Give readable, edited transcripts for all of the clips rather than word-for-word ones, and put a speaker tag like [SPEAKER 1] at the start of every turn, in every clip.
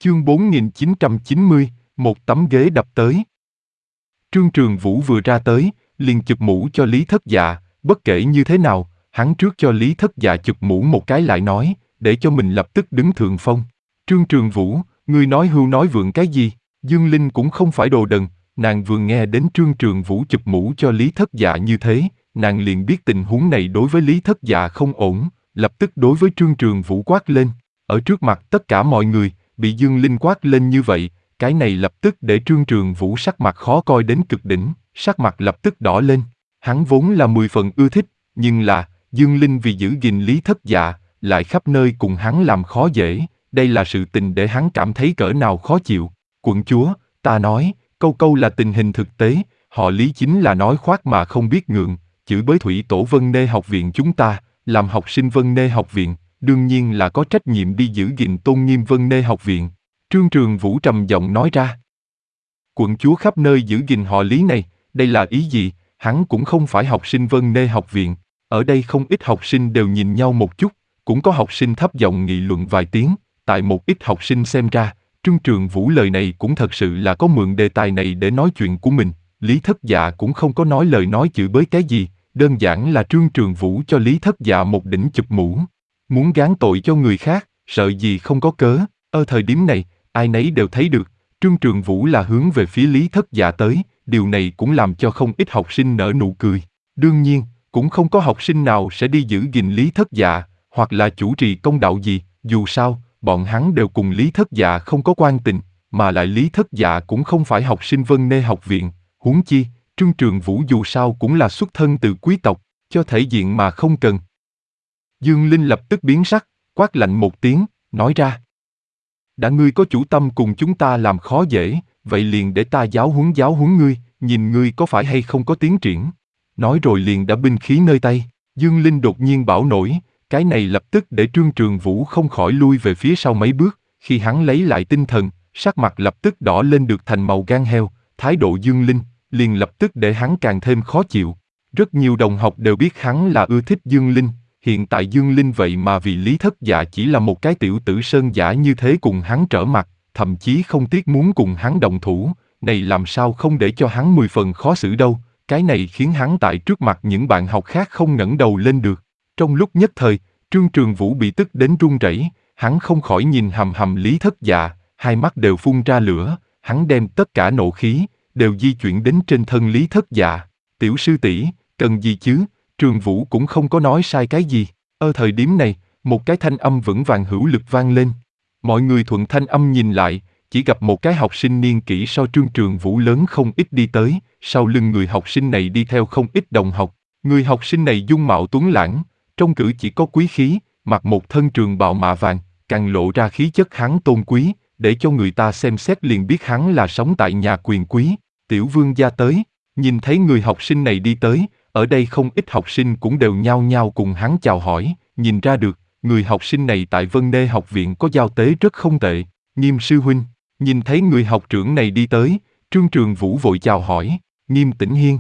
[SPEAKER 1] Chương 4990, một tấm ghế đập tới. Trương Trường Vũ vừa ra tới, liền chụp mũ cho Lý Thất Dạ, bất kể như thế nào, hắn trước cho Lý Thất Dạ chụp mũ một cái lại nói, để cho mình lập tức đứng thượng phong. Trương Trường Vũ, ngươi nói hưu nói vượng cái gì? Dương Linh cũng không phải đồ đần, nàng vừa nghe đến Trương Trường Vũ chụp mũ cho Lý Thất Dạ như thế, nàng liền biết tình huống này đối với Lý Thất Dạ không ổn, lập tức đối với Trương Trường Vũ quát lên. Ở trước mặt tất cả mọi người, bị Dương Linh quát lên như vậy, cái này lập tức để Trương Trường Vũ sắc mặt khó coi đến cực đỉnh, sắc mặt lập tức đỏ lên. Hắn vốn là 10 phần ưa thích, nhưng là, Dương Linh vì giữ gìn Lý Thất Dạ, lại khắp nơi cùng hắn làm khó dễ, đây là sự tình để hắn cảm thấy cỡ nào khó chịu. Quận chúa, ta nói, câu câu là tình hình thực tế, họ Lý chính là nói khoác mà không biết ngượng, chửi bới thủy tổ Vân Nê học viện chúng ta, làm học sinh Vân Nê học viện, đương nhiên là có trách nhiệm đi giữ gìn tôn nghiêm Vân Nê học viện. Trương Trường Vũ trầm giọng nói ra. Quận chúa khắp nơi giữ gìn họ Lý này, đây là ý gì? Hắn cũng không phải học sinh Vân Nê học viện. Ở đây không ít học sinh đều nhìn nhau một chút, cũng có học sinh thấp giọng nghị luận vài tiếng. Tại một ít học sinh xem ra, Trương Trường Vũ lời này cũng thật sự là có mượn đề tài này để nói chuyện của mình. Lý Thất Dạ cũng không có nói lời nói chửi bới cái gì, đơn giản là Trương Trường Vũ cho Lý Thất Dạ một đỉnh chụp mũ. Muốn gán tội cho người khác, sợ gì không có cớ. Ở thời điểm này, ai nấy đều thấy được, Trương Trường Vũ là hướng về phía Lý Thất Dạ tới, điều này cũng làm cho không ít học sinh nở nụ cười. Đương nhiên, cũng không có học sinh nào sẽ đi giữ gìn Lý Thất Dạ, hoặc là chủ trì công đạo gì, dù sao, bọn hắn đều cùng Lý Thất Dạ không có quan tình, mà lại Lý Thất Dạ cũng không phải học sinh Vân Nê học viện, huống chi, Trương Trường Vũ dù sao cũng là xuất thân từ quý tộc, cho thể diện mà không cần. Dương Linh lập tức biến sắc, quát lạnh một tiếng, nói ra. Đã ngươi có chủ tâm cùng chúng ta làm khó dễ, vậy liền để ta giáo huấn ngươi, nhìn ngươi có phải hay không có tiến triển. Nói rồi liền đã binh khí nơi tay, Dương Linh đột nhiên bảo nổi, cái này lập tức để Trương Trường Vũ không khỏi lui về phía sau mấy bước, khi hắn lấy lại tinh thần, sắc mặt lập tức đỏ lên được thành màu gan heo, thái độ Dương Linh, liền lập tức để hắn càng thêm khó chịu. Rất nhiều đồng học đều biết hắn là ưa thích Dương Linh, hiện tại Dương Linh vậy mà vì Lý Thất Dạ chỉ là một cái tiểu tử sơn giả như thế cùng hắn trở mặt, thậm chí không tiếc muốn cùng hắn động thủ, này làm sao không để cho hắn 10 phần khó xử đâu, cái này khiến hắn tại trước mặt những bạn học khác không ngẩng đầu lên được. Trong lúc nhất thời, Trương Trường Vũ bị tức đến run rẩy, hắn không khỏi nhìn hằm hằm Lý Thất Dạ, hai mắt đều phun ra lửa, hắn đem tất cả nộ khí, đều di chuyển đến trên thân Lý Thất Dạ. Tiểu sư tỷ, cần gì chứ? Trường Vũ cũng không có nói sai cái gì. Ở thời điểm này, một cái thanh âm vững vàng hữu lực vang lên. Mọi người thuận thanh âm nhìn lại, chỉ gặp một cái học sinh niên kỷ so Trương Trường Vũ lớn không ít đi tới, sau lưng người học sinh này đi theo không ít đồng học. Người học sinh này dung mạo tuấn lãng, trông cử chỉ có quý khí, mặc một thân trường bào mạ vàng, càng lộ ra khí chất hắn tôn quý, để cho người ta xem xét liền biết hắn là sống tại nhà quyền quý. Tiểu vương gia tới, nhìn thấy người học sinh này đi tới, ở đây không ít học sinh cũng đều nhao nhao cùng hắn chào hỏi, nhìn ra được, người học sinh này tại Vân Nê học viện có giao tế rất không tệ. Nghiêm sư huynh, nhìn thấy người học trưởng này đi tới, Trương Trường Vũ vội chào hỏi, Nghiêm Tĩnh Hiên.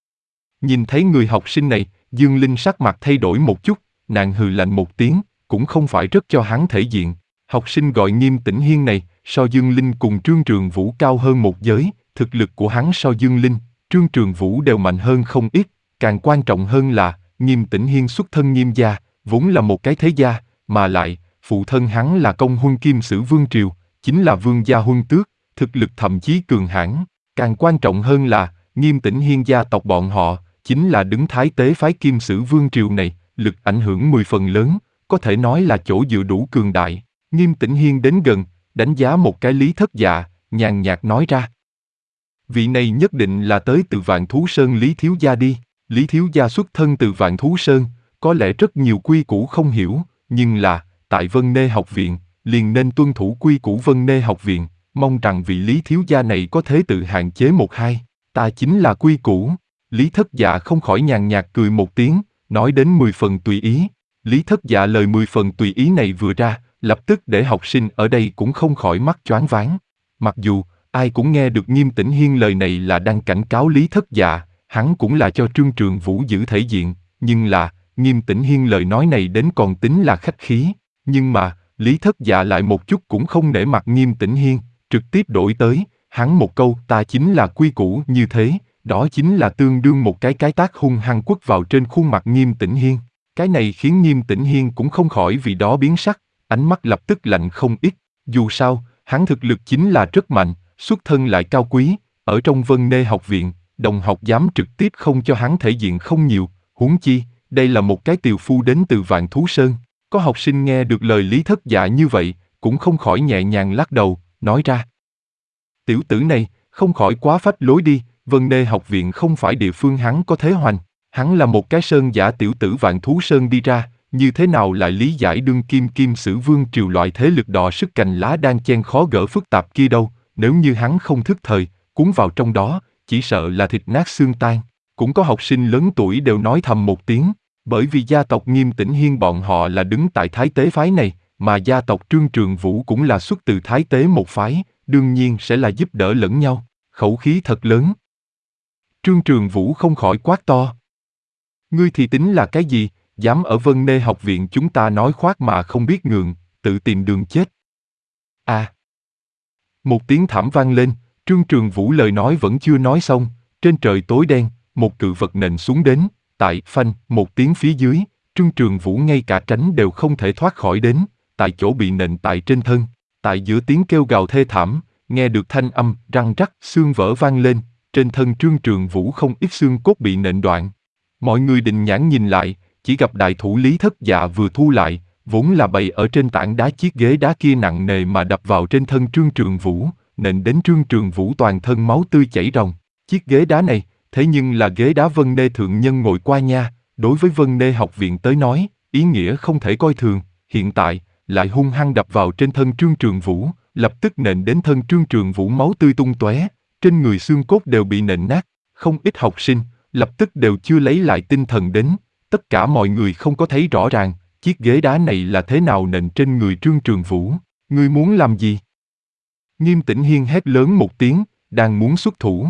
[SPEAKER 1] Nhìn thấy người học sinh này, Dương Linh sắc mặt thay đổi một chút, nàng hừ lạnh một tiếng, cũng không phải rất cho hắn thể diện. Học sinh gọi Nghiêm Tĩnh Hiên này, so Dương Linh cùng Trương Trường Vũ cao hơn một giới, thực lực của hắn so Dương Linh, Trương Trường Vũ đều mạnh hơn không ít. Càng quan trọng hơn là, Nghiêm Tĩnh Hiên xuất thân Nghiêm gia, vốn là một cái thế gia, mà lại, phụ thân hắn là công huân Kim Sử Vương Triều, chính là vương gia huân tước, thực lực thậm chí cường hãn. Càng quan trọng hơn là, Nghiêm Tĩnh Hiên gia tộc bọn họ, chính là đứng thái tế phái Kim Sử Vương Triều này, lực ảnh hưởng 10 phần lớn, có thể nói là chỗ dựa đủ cường đại. Nghiêm Tĩnh Hiên đến gần, đánh giá một cái Lý Thất Dạ, nhàn nhạt nói ra. Vị này nhất định là tới từ Vạn Thú Sơn Lý Thiếu Gia đi. Lý Thiếu Gia xuất thân từ Vạn Thú Sơn, có lẽ rất nhiều quy củ không hiểu, nhưng là, tại Vân Nê học viện, liền nên tuân thủ quy củ Vân Nê học viện, mong rằng vị Lý Thiếu Gia này có thể tự hạn chế một hai, ta chính là quy củ. Lý Thất Dạ không khỏi nhàn nhạt cười một tiếng, nói đến 10 phần tùy ý. Lý Thất Dạ lời 10 phần tùy ý này vừa ra, lập tức để học sinh ở đây cũng không khỏi mắt choáng váng. Mặc dù, ai cũng nghe được Nghiêm Tĩnh Hiên lời này là đang cảnh cáo Lý Thất Dạ, hắn cũng là cho Trương Trường Vũ giữ thể diện, nhưng là, Nghiêm Tĩnh Hiên lời nói này đến còn tính là khách khí, nhưng mà, Lý Thất Dạ lại một chút cũng không nể mặt Nghiêm Tĩnh Hiên, trực tiếp đổi tới, hắn một câu ta chính là quy củ như thế, đó chính là tương đương một cái tát hung hăng quất vào trên khuôn mặt Nghiêm Tĩnh Hiên. Cái này khiến Nghiêm Tĩnh Hiên cũng không khỏi vì đó biến sắc, ánh mắt lập tức lạnh không ít. Dù sao, hắn thực lực chính là rất mạnh, xuất thân lại cao quý, ở trong Vân Nê học viện, đồng học dám trực tiếp không cho hắn thể diện không nhiều, huống chi, đây là một cái tiều phu đến từ Vạn Thú Sơn. Có học sinh nghe được lời Lý Thất Dạ như vậy, cũng không khỏi nhẹ nhàng lắc đầu, nói ra. Tiểu tử này, không khỏi quá phách lối đi, Vân Nê học viện không phải địa phương hắn có thế hoành. Hắn là một cái sơn giả tiểu tử Vạn Thú Sơn đi ra, như thế nào lại lý giải đương kim sử vương triều loại thế lực đọ sức cành lá đang chen khó gỡ phức tạp kia đâu, nếu như hắn không thức thời, cuốn vào trong đó, chỉ sợ là thịt nát xương tan. Cũng có học sinh lớn tuổi đều nói thầm một tiếng, bởi vì gia tộc Nghiêm Tĩnh Hiên bọn họ là đứng tại Thái Tế phái này, mà gia tộc Trương Trường Vũ cũng là xuất từ Thái Tế một phái, đương nhiên sẽ là giúp đỡ lẫn nhau, khẩu khí thật lớn. Trương Trường Vũ không khỏi quát to. Ngươi thì tính là cái gì, dám ở Vân Nê học viện chúng ta nói khoác mà không biết ngượng, tự tìm đường chết. À! Một tiếng thảm vang lên, Trương Trường Vũ lời nói vẫn chưa nói xong, trên trời tối đen, một cự vật nện xuống đến, tại phanh, một tiếng phía dưới, Trương Trường Vũ ngay cả tránh đều không thể thoát khỏi đến, tại chỗ bị nện tại trên thân, tại giữa tiếng kêu gào thê thảm, nghe được thanh âm răng rắc, xương vỡ vang lên, trên thân Trương Trường Vũ không ít xương cốt bị nện đoạn. Mọi người định nhãn nhìn lại, chỉ gặp đại thủ Lý Thất Dạ vừa thu lại, vốn là bày ở trên tảng đá chiếc ghế đá kia nặng nề mà đập vào trên thân Trương Trường Vũ, nện đến Trương Trường Vũ toàn thân máu tươi chảy ròng. Chiếc ghế đá này, thế nhưng là ghế đá Vân Nê thượng nhân ngồi qua nha, đối với Vân Nê học viện tới nói, ý nghĩa không thể coi thường, hiện tại, lại hung hăng đập vào trên thân Trương Trường Vũ, lập tức nện đến thân Trương Trường Vũ máu tươi tung tóe, trên người xương cốt đều bị nện nát, không ít học sinh, lập tức đều chưa lấy lại tinh thần đến, tất cả mọi người không có thấy rõ ràng, chiếc ghế đá này là thế nào nện trên người Trương Trường Vũ, ngươi muốn làm gì? Nghiêm Tĩnh Hiên hét lớn một tiếng, đang muốn xuất thủ,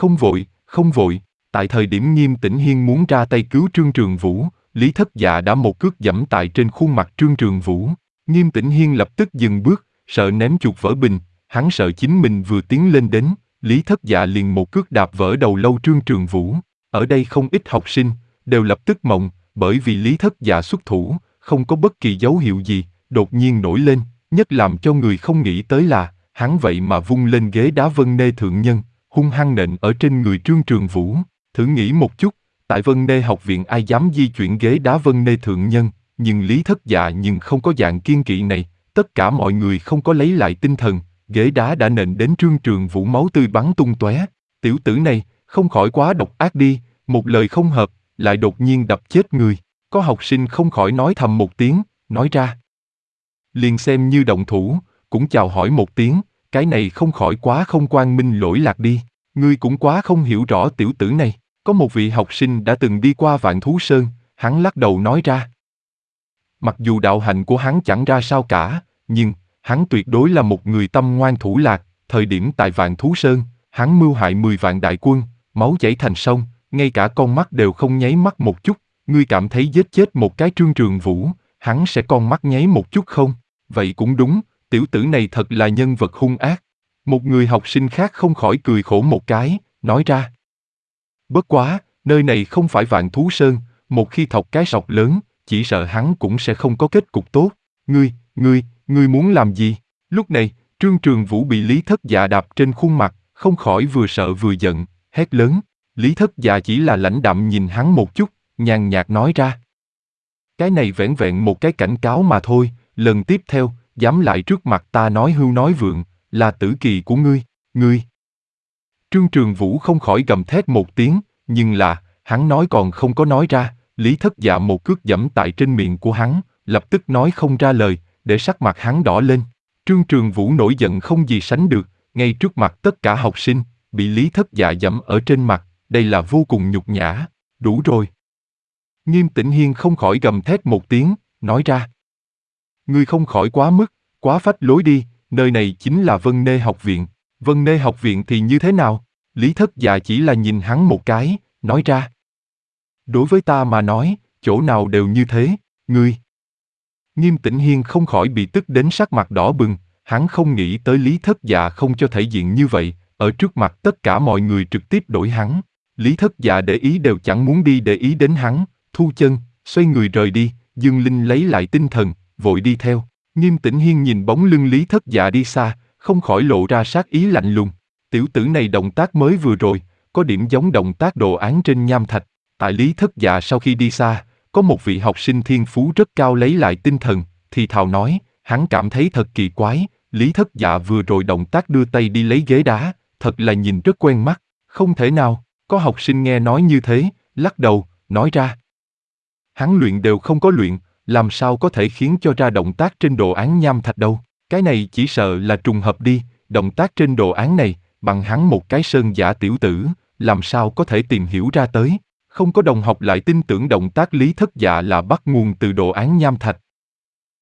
[SPEAKER 1] không vội, tại thời điểm Nghiêm Tĩnh Hiên muốn ra tay cứu Trương Trường Vũ, Lý Thất Dạ đã một cước giẫm tại trên khuôn mặt Trương Trường Vũ, Nghiêm Tĩnh Hiên lập tức dừng bước, sợ ném chuột vỡ bình, hắn sợ chính mình vừa tiến lên đến, Lý Thất Dạ liền một cước đạp vỡ đầu lâu Trương Trường Vũ, ở đây không ít học sinh, đều lập tức mộng, bởi vì Lý Thất Dạ xuất thủ, không có bất kỳ dấu hiệu gì, đột nhiên nổi lên, nhất làm cho người không nghĩ tới là, hắn vậy mà vung lên ghế đá Vân Nê thượng nhân, hung hăng nện ở trên người Trương Trường Vũ, thử nghĩ một chút, tại Vân Nê học viện ai dám di chuyển ghế đá Vân Nê thượng nhân, nhưng Lý Thất Dạ nhưng không có dạng kiên kỵ này, tất cả mọi người không có lấy lại tinh thần, ghế đá đã nện đến Trương Trường Vũ máu tươi bắn tung tóe, tiểu tử này, không khỏi quá độc ác đi, một lời không hợp, lại đột nhiên đập chết người, có học sinh không khỏi nói thầm một tiếng, nói ra. Liền xem như động thủ, cũng chào hỏi một tiếng, cái này không khỏi quá không quang minh lỗi lạc đi, ngươi cũng quá không hiểu rõ tiểu tử này, có một vị học sinh đã từng đi qua Vạn Thú Sơn, hắn lắc đầu nói ra. Mặc dù đạo hạnh của hắn chẳng ra sao cả, nhưng, hắn tuyệt đối là một người tâm ngoan thủ lạc, thời điểm tại Vạn Thú Sơn, hắn mưu hại 10 vạn đại quân, máu chảy thành sông, ngay cả con mắt đều không nháy mắt một chút, ngươi cảm thấy giết chết một cái Trương Trường Vũ, hắn sẽ con mắt nháy một chút không? Vậy cũng đúng, tiểu tử này thật là nhân vật hung ác. Một người học sinh khác không khỏi cười khổ một cái, nói ra. Bất quá, nơi này không phải Vạn Thú Sơn, một khi thọc cái sọc lớn, chỉ sợ hắn cũng sẽ không có kết cục tốt. Ngươi muốn làm gì? Lúc này, Trương Trường Vũ bị Lý Thất Dạ đạp trên khuôn mặt, không khỏi vừa sợ vừa giận, hét lớn. Lý Thất Dạ chỉ là lãnh đạm nhìn hắn một chút, nhàn nhạt nói ra. Cái này vẻn vẹn một cái cảnh cáo mà thôi, lần tiếp theo, dám lại trước mặt ta nói hưu nói vượng, là tử kỳ của ngươi. Trương Trường Vũ không khỏi gầm thét một tiếng, nhưng là, hắn nói còn không có nói ra, Lý Thất Dạ một cước giẫm tại trên miệng của hắn, lập tức nói không ra lời, để sắc mặt hắn đỏ lên. Trương Trường Vũ nổi giận không gì sánh được, ngay trước mặt tất cả học sinh, bị Lý Thất Dạ giẫm ở trên mặt, đây là vô cùng nhục nhã, đủ rồi. Nghiêm Tĩnh Hiên không khỏi gầm thét một tiếng, nói ra. Ngươi không khỏi quá mức, quá phách lối đi, nơi này chính là Vân Nê học viện. Vân Nê học viện thì như thế nào? Lý Thất Dạ chỉ là nhìn hắn một cái, nói ra. Đối với ta mà nói, chỗ nào đều như thế, ngươi. Nghiêm Tĩnh Hiên không khỏi bị tức đến sắc mặt đỏ bừng, hắn không nghĩ tới Lý Thất Dạ không cho thể diện như vậy, ở trước mặt tất cả mọi người trực tiếp đổi hắn. Lý Thất Dạ để ý đều chẳng muốn đi để ý đến hắn, thu chân, xoay người rời đi, Dương Linh lấy lại tinh thần, vội đi theo. Nghiêm Tĩnh Hiên nhìn bóng lưng Lý Thất Dạ đi xa, không khỏi lộ ra sát ý lạnh lùng. Tiểu tử này động tác mới vừa rồi, có điểm giống động tác đồ án trên nham thạch. Tại Lý Thất Dạ sau khi đi xa, có một vị học sinh thiên phú rất cao lấy lại tinh thần, thì thào nói, hắn cảm thấy thật kỳ quái, Lý Thất Dạ vừa rồi động tác đưa tay đi lấy ghế đá, thật là nhìn rất quen mắt, không thể nào, có học sinh nghe nói như thế, lắc đầu, nói ra. Hắn luyện đều không có luyện, làm sao có thể khiến cho ra động tác trên đồ án nham thạch đâu, cái này chỉ sợ là trùng hợp đi, động tác trên đồ án này, bằng hắn một cái sơn giả tiểu tử, làm sao có thể tìm hiểu ra tới. Không có đồng học lại tin tưởng động tác Lý Thất Dạ là bắt nguồn từ đồ án nham thạch.